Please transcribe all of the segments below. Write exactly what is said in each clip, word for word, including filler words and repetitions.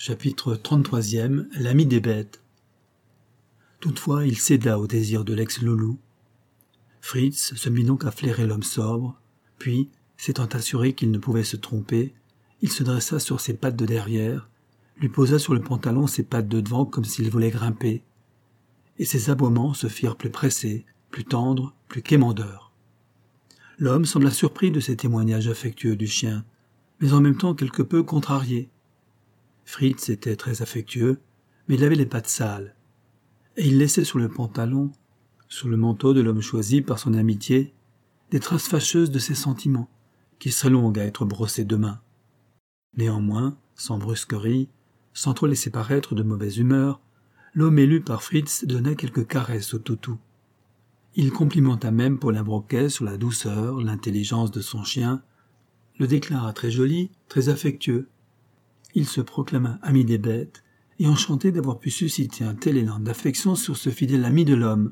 Chapitre trente-trois. L'ami des bêtes. Toutefois, il céda au désir de l'ex-loulou. Fritz se mit donc à flairer l'homme sobre, puis, s'étant assuré qu'il ne pouvait se tromper, il se dressa sur ses pattes de derrière, lui posa sur le pantalon ses pattes de devant comme s'il voulait grimper, et ses aboiements se firent plus pressés, plus tendres, plus quémandeurs. L'homme sembla surpris de ces témoignages affectueux du chien, mais en même temps quelque peu contrarié. Fritz était très affectueux, mais il avait les pattes sales, et il laissait sur le pantalon, sur le manteau de l'homme choisi par son amitié, des traces fâcheuses de ses sentiments, qui seraient longues à être brossées demain. Néanmoins, sans brusquerie, sans trop laisser paraître de mauvaise humeur, l'homme élu par Fritz donna quelques caresses au toutou. Il complimenta même Paulin Broquet sur la douceur, l'intelligence de son chien, le déclara très joli, très affectueux. Il se proclama ami des bêtes, et enchanté d'avoir pu susciter un tel élan d'affection sur ce fidèle ami de l'homme.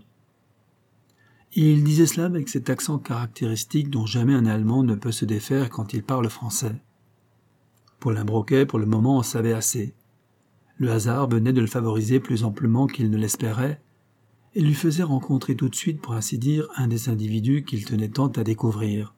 Et il disait cela avec cet accent caractéristique dont jamais un Allemand ne peut se défaire quand il parle français. Paulin Broquet, pour le moment, en savait assez. Le hasard venait de le favoriser plus amplement qu'il ne l'espérait, et lui faisait rencontrer tout de suite, pour ainsi dire, un des individus qu'il tenait tant à découvrir.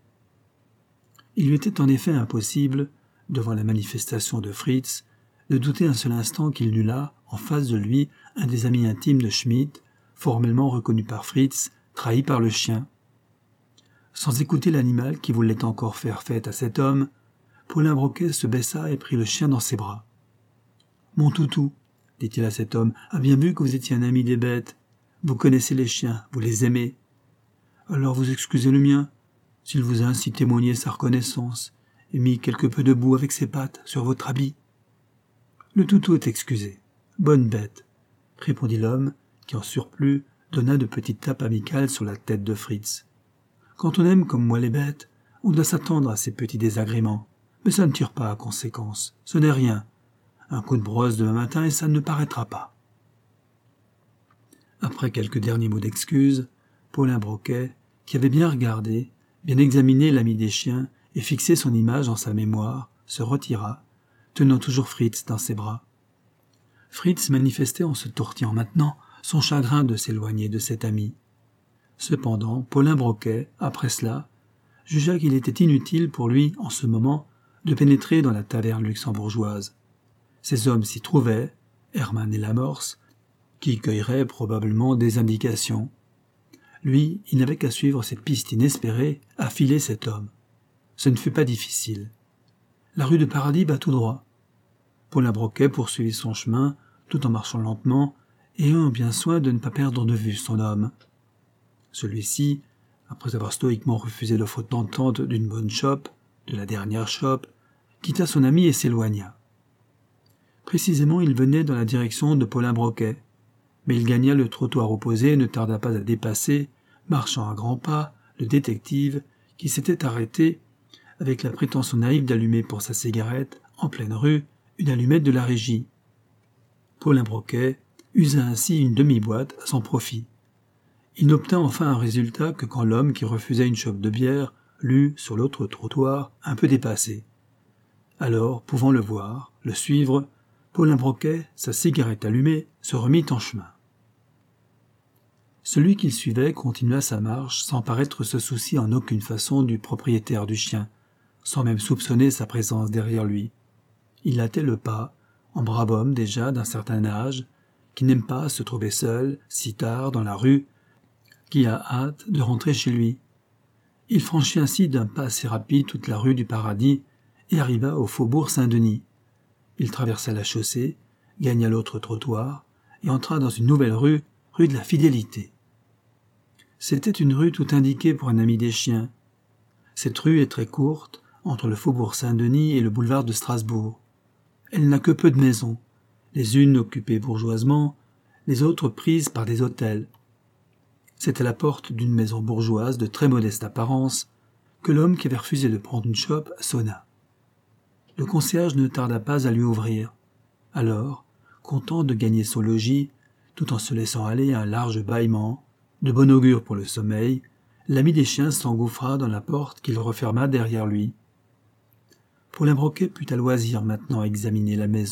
Il lui était en effet impossible, devant la manifestation de Fritz, de douter un seul instant qu'il n'eût là, en face de lui, un des amis intimes de Schmitt, formellement reconnu par Fritz, trahi par le chien. Sans écouter l'animal qui voulait encore faire fête à cet homme, Paulin Broquet se baissa et prit le chien dans ses bras. « Mon toutou, dit-il à cet homme, a bien vu que vous étiez un ami des bêtes. Vous connaissez les chiens, vous les aimez. Alors vous excusez le mien, s'il vous a ainsi témoigné sa reconnaissance et mis quelque peu de boue avec ses pattes sur votre habit. » Le toutou est excusé. Bonne bête, répondit l'homme, qui en surplus donna de petites tapes amicales sur la tête de Fritz. Quand on aime comme moi les bêtes, on doit s'attendre à ces petits désagréments, mais ça ne tire pas à conséquence, ce n'est rien. Un coup de brosse demain matin et ça ne paraîtra pas. Après quelques derniers mots d'excuse, Paulin Broquet, qui avait bien regardé, bien examiné l'ami des chiens et fixé son image en sa mémoire, se retira, tenant toujours Fritz dans ses bras. Fritz manifestait en se tortillant maintenant son chagrin de s'éloigner de cet ami. Cependant, Paulin Broquet, après cela, jugea qu'il était inutile pour lui, en ce moment, de pénétrer dans la taverne luxembourgeoise. Ces hommes s'y trouvaient, Hermann et Lamorce, qui cueilleraient probablement des indications. Lui, il n'avait qu'à suivre cette piste inespérée, à filer cet homme. Ce ne fut pas difficile. La rue de Paradis bat tout droit. Paulin Broquet poursuivit son chemin, tout en marchant lentement, et ayant bien soin de ne pas perdre de vue son homme. Celui-ci, après avoir stoïquement refusé l'offre tentante d'une bonne chope, de la dernière chope, quitta son ami et s'éloigna. Précisément, il venait dans la direction de Paulin Broquet, mais il gagna le trottoir opposé et ne tarda pas à dépasser, marchant à grands pas, le détective, qui s'était arrêté, avec la prétention naïve d'allumer pour sa cigarette, en pleine rue, une allumette de la régie. Paulin Broquet usa ainsi une demi-boîte à son profit. Il n'obtint enfin un résultat que quand l'homme qui refusait une chope de bière l'eut, sur l'autre trottoir, un peu dépassé. Alors, pouvant le voir, le suivre, Paulin Broquet, sa cigarette allumée, se remit en chemin. Celui qu'il suivait continua sa marche sans paraître se soucier en aucune façon du propriétaire du chien, sans même soupçonner sa présence derrière lui. Il hâtait le pas, en brave homme déjà d'un certain âge, qui n'aime pas se trouver seul, si tard, dans la rue, qui a hâte de rentrer chez lui. Il franchit ainsi d'un pas assez rapide toute la rue du Paradis et arriva au faubourg Saint-Denis. Il traversa la chaussée, gagna l'autre trottoir et entra dans une nouvelle rue, rue de la Fidélité. C'était une rue tout indiquée pour un ami des chiens. Cette rue est très courte, entre le faubourg Saint-Denis et le boulevard de Strasbourg. Elle n'a que peu de maisons, les unes occupées bourgeoisement, les autres prises par des hôtels. C'est à la porte d'une maison bourgeoise de très modeste apparence que l'homme qui avait refusé de prendre une chope sonna. Le concierge ne tarda pas à lui ouvrir. Alors, content de gagner son logis, tout en se laissant aller à un large bâillement, de bon augure pour le sommeil, l'ami des chiens s'engouffra dans la porte qu'il referma derrière lui. Paulin Broquet put à loisir maintenant examiner la maison,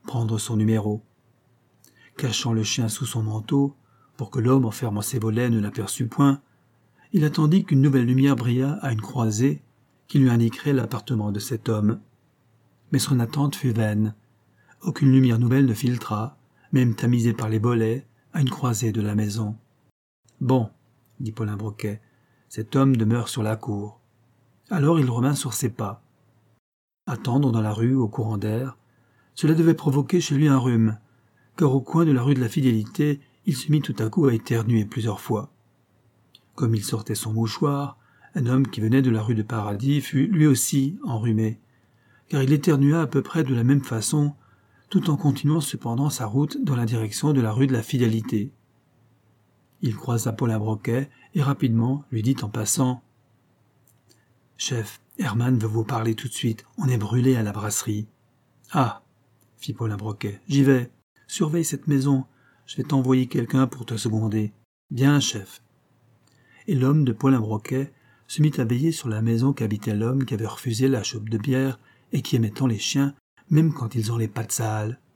prendre son numéro. Cachant le chien sous son manteau, pour que l'homme enfermant ses volets ne l'aperçût point, il attendit qu'une nouvelle lumière brillât à une croisée qui lui indiquerait l'appartement de cet homme. Mais son attente fut vaine. Aucune lumière nouvelle ne filtra, même tamisée par les volets, à une croisée de la maison. « Bon, » dit Paulin Broquet, « cet homme demeure sur la cour. » Alors il revint sur ses pas. Attendre dans la rue, au courant d'air, cela devait provoquer chez lui un rhume, car au coin de la rue de la Fidélité, il se mit tout à coup à éternuer plusieurs fois. Comme il sortait son mouchoir, un homme qui venait de la rue de Paradis fut lui aussi enrhumé, car il éternua à peu près de la même façon, tout en continuant cependant sa route dans la direction de la rue de la Fidélité. Il croisa Paulin Broquet et rapidement lui dit en passant « Chef, Hermann veut vous parler tout de suite, on est brûlé à la brasserie. »« Ah !» fit Paulin Broquet, « j'y vais. Surveille cette maison, je vais t'envoyer quelqu'un pour te seconder. »« Bien, chef. » Et l'homme de Paulin Broquet se mit à veiller sur la maison qu'habitait l'homme qui avait refusé la chope de bière et qui aimait tant les chiens, même quand ils ont les pattes sales.